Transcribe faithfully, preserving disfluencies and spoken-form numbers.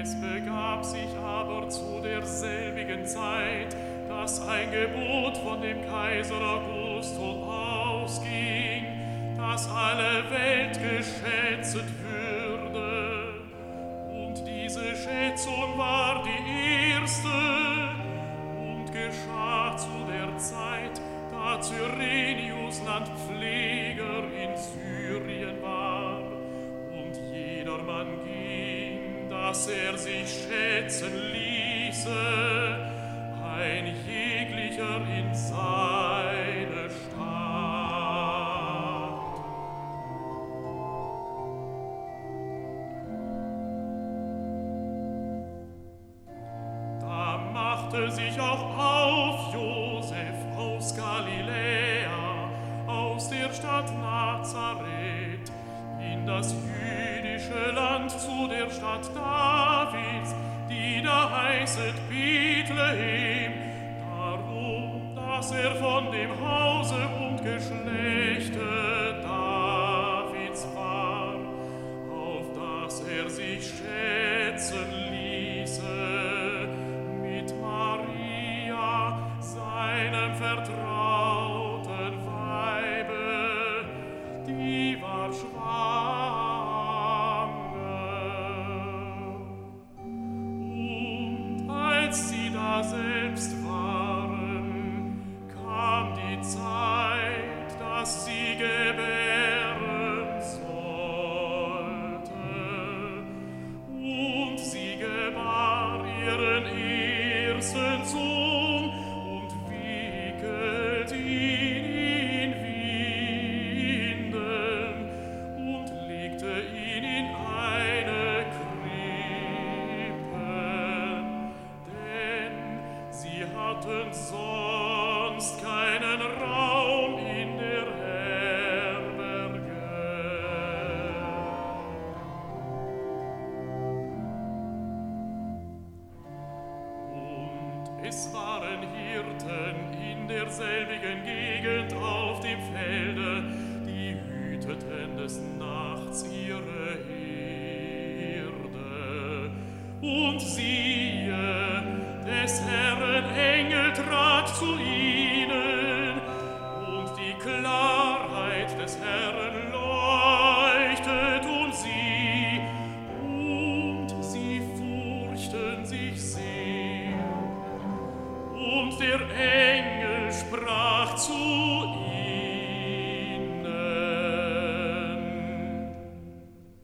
Es begab sich aber zu derselbigen Zeit, dass ein Gebot von dem Kaiser Augustus ausging, dass alle Welt geschätzt würde. Und diese Schätzung war die erste und geschah zu der Zeit, da Cyrenius Landpfleger in Syrien war. Und jedermann ging, dass er sich schätzen ließe, ein jeglicher in seine Stadt. Da machte sich auch auf Josef aus Galiläa, aus der Stadt Nazareth, in das jüdische Land zu der Stadt Davids, die da heißet Bethlehem, darum, dass er von dem Hause und Geschlechte Davids war, auf dass er sich schätzen ließe mit Maria, seinem vertrauten Weibe, die war schwanger. Und als sie da selbst waren, kam die Zeit, dass sie gebären sollte. Und sie gebar ihren ersten Sohn und wickelt ihn in Winden und legte ihn in eine Krippe, denn sie hatten sonst keinen Raum in der Herberge. Und es waren Hirten in derselbigen Gegend auf dem Felde, die hüteten des Nachts ihre Herde. Und siehe, des Herrn Engel trat zu ihnen, und die Klarheit des Herrn leuchtet um sie, und sie furchten sich sehr. Und der